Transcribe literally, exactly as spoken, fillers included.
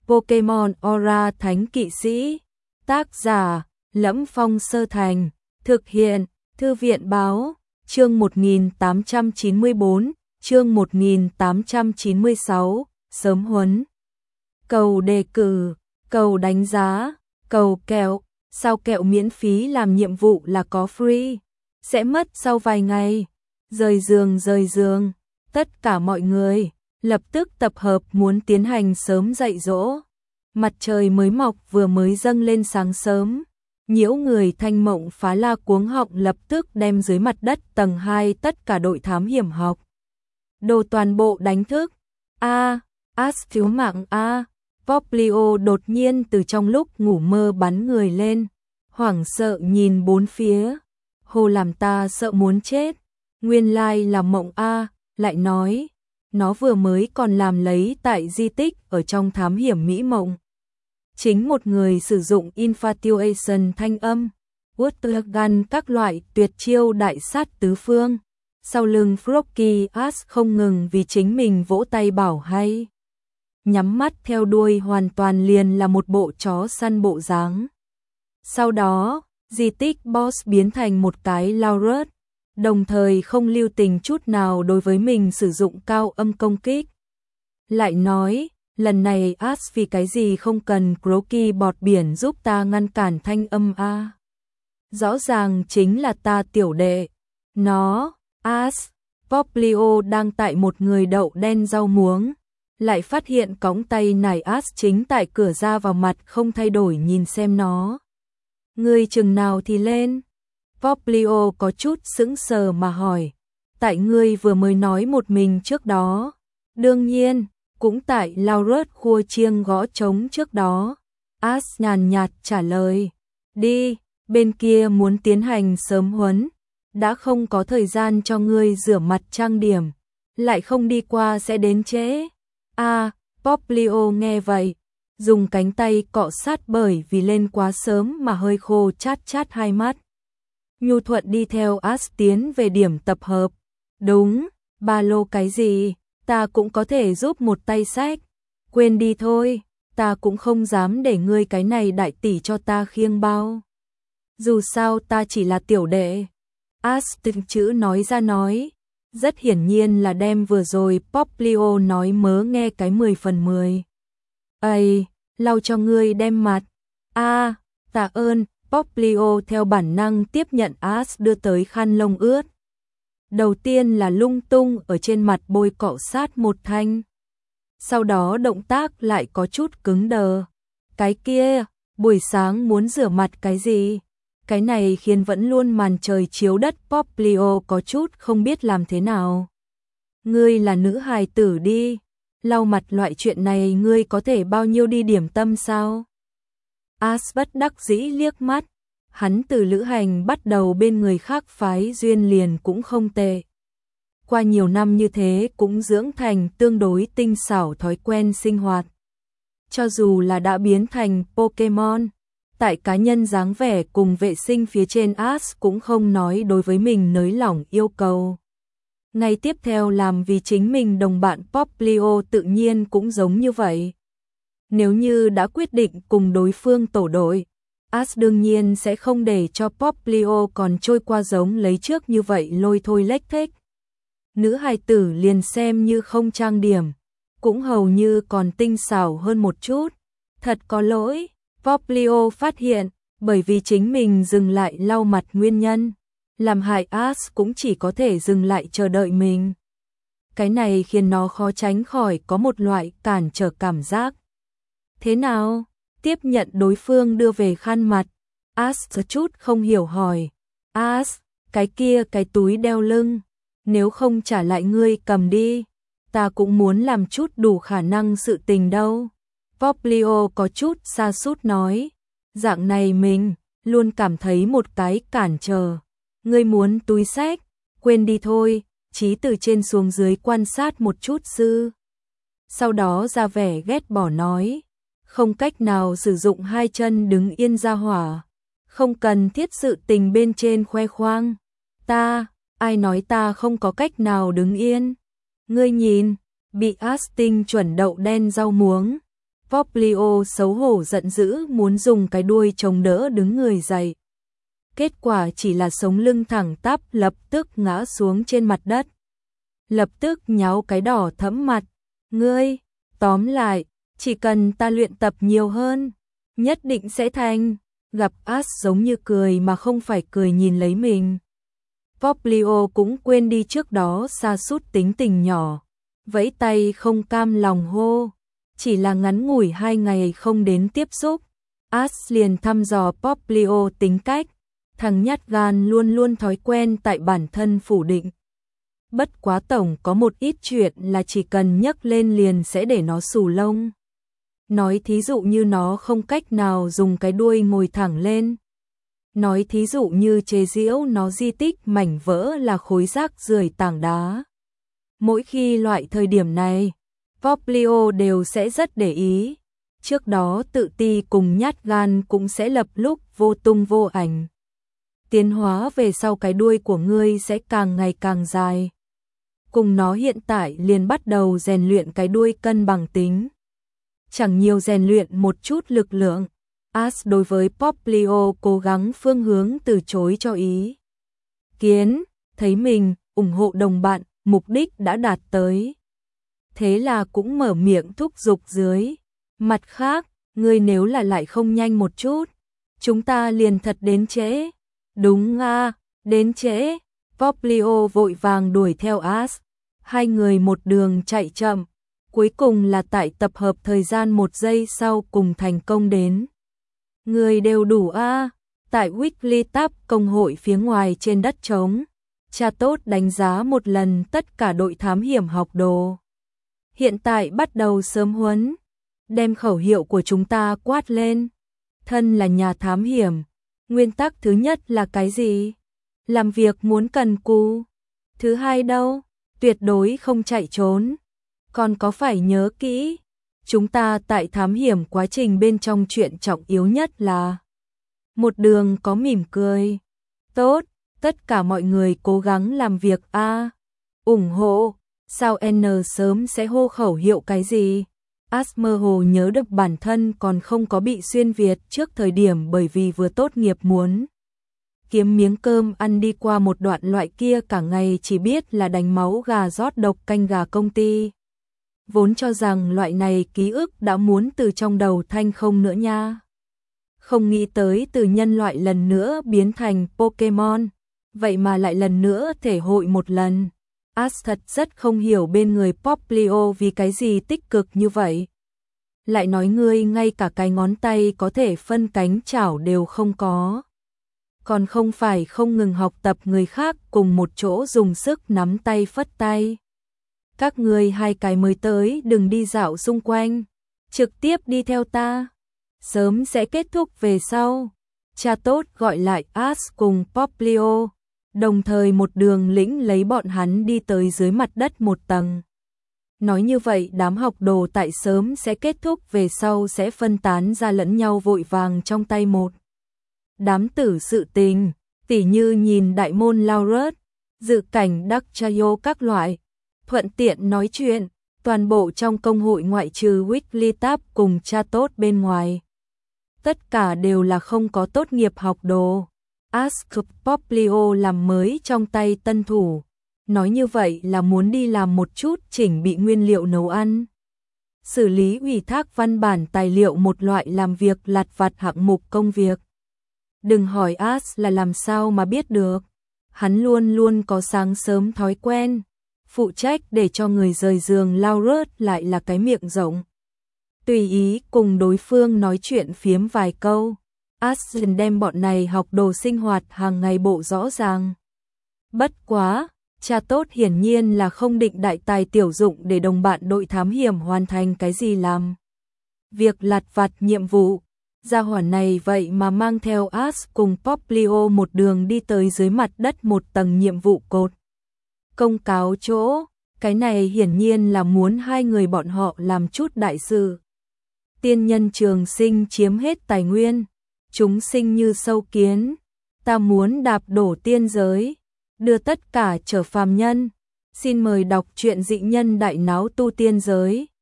Pokemon Aura Thánh Kỵ Sĩ. Tác giả: Lẫm Phong Sơ Thành. Thực hiện: Thư viện báo. Chương một nghìn tám trăm chín mươi bốn, chương một nghìn tám trăm chín mươi sáu, sớm huấn. Cầu đề cử, cầu đánh giá, cầu kẹo. Sao kẹo miễn phí làm nhiệm vụ là có free? Sẽ mất sau vài ngày. Rời giường rời giường. Tất cả mọi người lập tức tập hợp muốn tiến hành sớm dạy dỗ. Mặt trời mới mọc vừa mới dâng lên sáng sớm. Nhiễu người Thanh Mộng Phá La cuống họng lập tức đem dưới mặt đất tầng hai tất cả đội thám hiểm học đồ toàn bộ đánh thức. A, As thiếu mạng a. Poplio đột nhiên từ trong lúc ngủ mơ bắn người lên, hoảng sợ nhìn bốn phía, hồ làm ta sợ muốn chết. Nguyên lai là mộng a, lại nói, nó vừa mới còn làm lấy tại di tích ở trong thám hiểm mỹ mộng. Chính một người sử dụng infatuation thanh âm, water gun các loại tuyệt chiêu đại sát tứ phương. Sau lưng Froggy As không ngừng vì chính mình vỗ tay bảo hay. Nhắm mắt theo đuôi hoàn toàn liền là một bộ chó săn bộ dáng. Sau đó, di tích boss biến thành một cái lao rớt, đồng thời không lưu tình chút nào đối với mình sử dụng cao âm công kích. Lại nói, lần này As vì cái gì không cần Croaky bọt biển giúp ta ngăn cản thanh âm a? Rõ ràng chính là ta tiểu đệ. Nó, As, Poplio đang tại một người đậu đen rau muống, lại phát hiện cõng tay nải As chính tại cửa ra vào mặt không thay đổi nhìn xem nó. Ngươi chừng nào thì lên? Poplio có chút sững sờ mà hỏi. Tại ngươi vừa mới nói một mình trước đó. Đương nhiên, cũng tại lao rớt khua chiêng gõ trống trước đó. As nhàn nhạt trả lời. Đi, bên kia muốn tiến hành sớm huấn. Đã không có thời gian cho ngươi rửa mặt trang điểm. Lại không đi qua sẽ đến trễ. A, Poplio nghe vậy, dùng cánh tay cọ sát bởi vì lên quá sớm mà hơi khô chát chát hai mắt. Nhu thuận đi theo As tiến về điểm tập hợp. Đúng, ba lô cái gì, ta cũng có thể giúp một tay xách. Quên đi thôi, ta cũng không dám để ngươi cái này đại tỷ cho ta khiêng bao. Dù sao ta chỉ là tiểu đệ. As từng chữ nói ra nói. Rất hiển nhiên là đem vừa rồi Poplio nói mớ nghe cái mười phần mười. Ây, lau cho ngươi đem mặt. A, à, tạ ơn. Poplio theo bản năng tiếp nhận As đưa tới khăn lông ướt. Đầu tiên là lung tung ở trên mặt bôi cọ sát một thanh. Sau đó động tác lại có chút cứng đờ. Cái kia, buổi sáng muốn rửa mặt cái gì? Cái này khiến vẫn luôn màn trời chiếu đất Poplio có chút không biết làm thế nào. Ngươi là nữ hài tử đi, lau mặt loại chuyện này ngươi có thể bao nhiêu đi điểm tâm sao? As bất đắc dĩ liếc mắt, hắn từ lữ hành bắt đầu bên người khác phái duyên liền cũng không tệ. Qua nhiều năm như thế cũng dưỡng thành tương đối tinh xảo thói quen sinh hoạt. Cho dù là đã biến thành Pokemon, tại cá nhân dáng vẻ cùng vệ sinh phía trên As cũng không nói đối với mình nới lỏng yêu cầu. Ngày tiếp theo làm vì chính mình đồng bạn Poplio tự nhiên cũng giống như vậy. Nếu như đã quyết định cùng đối phương tổ đội, As đương nhiên sẽ không để cho Poplio còn trôi qua giống lấy trước như vậy lôi thôi lếch thếch. Nữ hài tử liền xem như không trang điểm, cũng hầu như còn tinh xảo hơn một chút. Thật có lỗi. Poplio phát hiện, bởi vì chính mình dừng lại lau mặt nguyên nhân, làm hại As cũng chỉ có thể dừng lại chờ đợi mình. Cái này khiến nó khó tránh khỏi có một loại cản trở cảm giác. Thế nào? Tiếp nhận đối phương đưa về khăn mặt, As chút không hiểu hỏi. As, cái kia cái túi đeo lưng, nếu không trả lại ngươi cầm đi, ta cũng muốn làm chút đủ khả năng sự tình đâu. Poplio có chút sa sút nói, dạng này mình luôn cảm thấy một cái cản trở. Ngươi muốn túi xách, quên đi thôi, chí từ trên xuống dưới quan sát một chút sư. Sau đó ra vẻ ghét bỏ nói, không cách nào sử dụng hai chân đứng yên ra hỏa, không cần thiết sự tình bên trên khoe khoang. Ta, ai nói ta không có cách nào đứng yên? Ngươi nhìn, bị As tinh chuẩn đậu đen rau muống. Poplio xấu hổ giận dữ muốn dùng cái đuôi chống đỡ đứng người dậy. Kết quả chỉ là sống lưng thẳng tắp lập tức ngã xuống trên mặt đất. Lập tức nháo cái đỏ thẫm mặt. Ngươi, tóm lại, chỉ cần ta luyện tập nhiều hơn, nhất định sẽ thành. Gặp Ash giống như cười mà không phải cười nhìn lấy mình. Poplio cũng quên đi trước đó sa sút tính tình nhỏ. Vẫy tay không cam lòng hô. Chỉ là ngắn ngủi hai ngày không đến tiếp xúc. Ash liền thăm dò Poplio tính cách. Thằng nhát gan luôn luôn thói quen tại bản thân phủ định. Bất quá tổng có một ít chuyện là chỉ cần nhấc lên liền sẽ để nó xù lông. Nói thí dụ như nó không cách nào dùng cái đuôi ngồi thẳng lên. Nói thí dụ như chế giễu nó di tích mảnh vỡ là khối rác rưởi tảng đá. Mỗi khi loại thời điểm này, Poplio đều sẽ rất để ý. Trước đó tự ti cùng nhát gan cũng sẽ lập lúc vô tung vô ảnh. Tiến hóa về sau cái đuôi của ngươi sẽ càng ngày càng dài. Cùng nó hiện tại liền bắt đầu rèn luyện cái đuôi cân bằng tính. Chẳng nhiều rèn luyện một chút lực lượng. Ash đối với Poplio cố gắng phương hướng từ chối cho ý kiến, thấy mình ủng hộ đồng bạn, mục đích đã đạt tới. Thế là cũng mở miệng thúc giục dưới. Mặt khác, ngươi nếu là lại không nhanh một chút, chúng ta liền thật đến trễ. Đúng à, đến trễ. Poplio vội vàng đuổi theo Ash. Hai người một đường chạy chậm. Cuối cùng là tại tập hợp thời gian một giây sau cùng thành công đến. Người đều đủ a à. Tại Weekly Tab công hội phía ngoài trên đất trống. Cha tốt đánh giá một lần tất cả đội thám hiểm học đồ. Hiện tại bắt đầu sớm huấn. Đem khẩu hiệu của chúng ta quát lên. Thân là nhà thám hiểm. Nguyên tắc thứ nhất là cái gì? Làm việc muốn cần cù. Thứ hai đâu? Tuyệt đối không chạy trốn. Còn có phải nhớ kỹ, chúng ta tại thám hiểm quá trình bên trong chuyện trọng yếu nhất là một đường có mỉm cười. Tốt, tất cả mọi người cố gắng làm việc a. À, ủng hộ, sao N sớm sẽ hô khẩu hiệu cái gì? Ash mơ hồ nhớ được bản thân còn không có bị xuyên Việt trước thời điểm bởi vì vừa tốt nghiệp muốn kiếm miếng cơm ăn đi qua một đoạn loại kia cả ngày chỉ biết là đánh máu gà rót độc canh gà công ty. Vốn cho rằng loại này ký ức đã muốn từ trong đầu thanh không nữa nha. Không nghĩ tới từ nhân loại lần nữa biến thành Pokemon, vậy mà lại lần nữa thể hội một lần. Ash thật rất không hiểu bên người Poplio vì cái gì tích cực như vậy. Lại nói ngươi ngay cả cái ngón tay có thể phân cánh chảo đều không có. Còn không phải không ngừng học tập người khác cùng một chỗ dùng sức nắm tay phất tay. Các ngươi hai cái mới tới đừng đi dạo xung quanh, trực tiếp đi theo ta. Sớm sẽ kết thúc về sau. Cha tốt gọi lại Ash cùng Poplio, đồng thời một đường lĩnh lấy bọn hắn đi tới dưới mặt đất một tầng. Nói như vậy đám học đồ tại sớm sẽ kết thúc về sau sẽ phân tán ra lẫn nhau vội vàng trong tay một đám tử sự tình, tỉ như nhìn đại môn Laurus, dự cảnh Đắc Chayo các loại, thuận tiện nói chuyện, toàn bộ trong công hội ngoại trừ Weekly Tab cùng cha tốt bên ngoài. Tất cả đều là không có tốt nghiệp học đồ. Ask Poplio làm mới trong tay tân thủ. Nói như vậy là muốn đi làm một chút chỉnh bị nguyên liệu nấu ăn. Xử lý ủy thác văn bản tài liệu một loại làm việc lặt vặt hạng mục công việc. Đừng hỏi Ash là làm sao mà biết được. Hắn luôn luôn có sáng sớm thói quen. Phụ trách để cho người rời giường Laurus lại là cái miệng rộng. Tùy ý cùng đối phương nói chuyện phiếm vài câu. Ash đem bọn này học đồ sinh hoạt hàng ngày bộ rõ ràng. Bất quá, cha tốt hiển nhiên là không định đại tài tiểu dụng để đồng bạn đội thám hiểm hoàn thành cái gì làm. Việc lặt vặt nhiệm vụ, gia hỏa này vậy mà mang theo Ash cùng Poplio một đường đi tới dưới mặt đất một tầng nhiệm vụ cột. Công cáo chỗ, cái này hiển nhiên là muốn hai người bọn họ làm chút đại sự. Tiên nhân trường sinh chiếm hết tài nguyên, chúng sinh như sâu kiến, ta muốn đạp đổ tiên giới, đưa tất cả trở phàm nhân. Xin mời đọc truyện dị nhân đại náo tu tiên giới.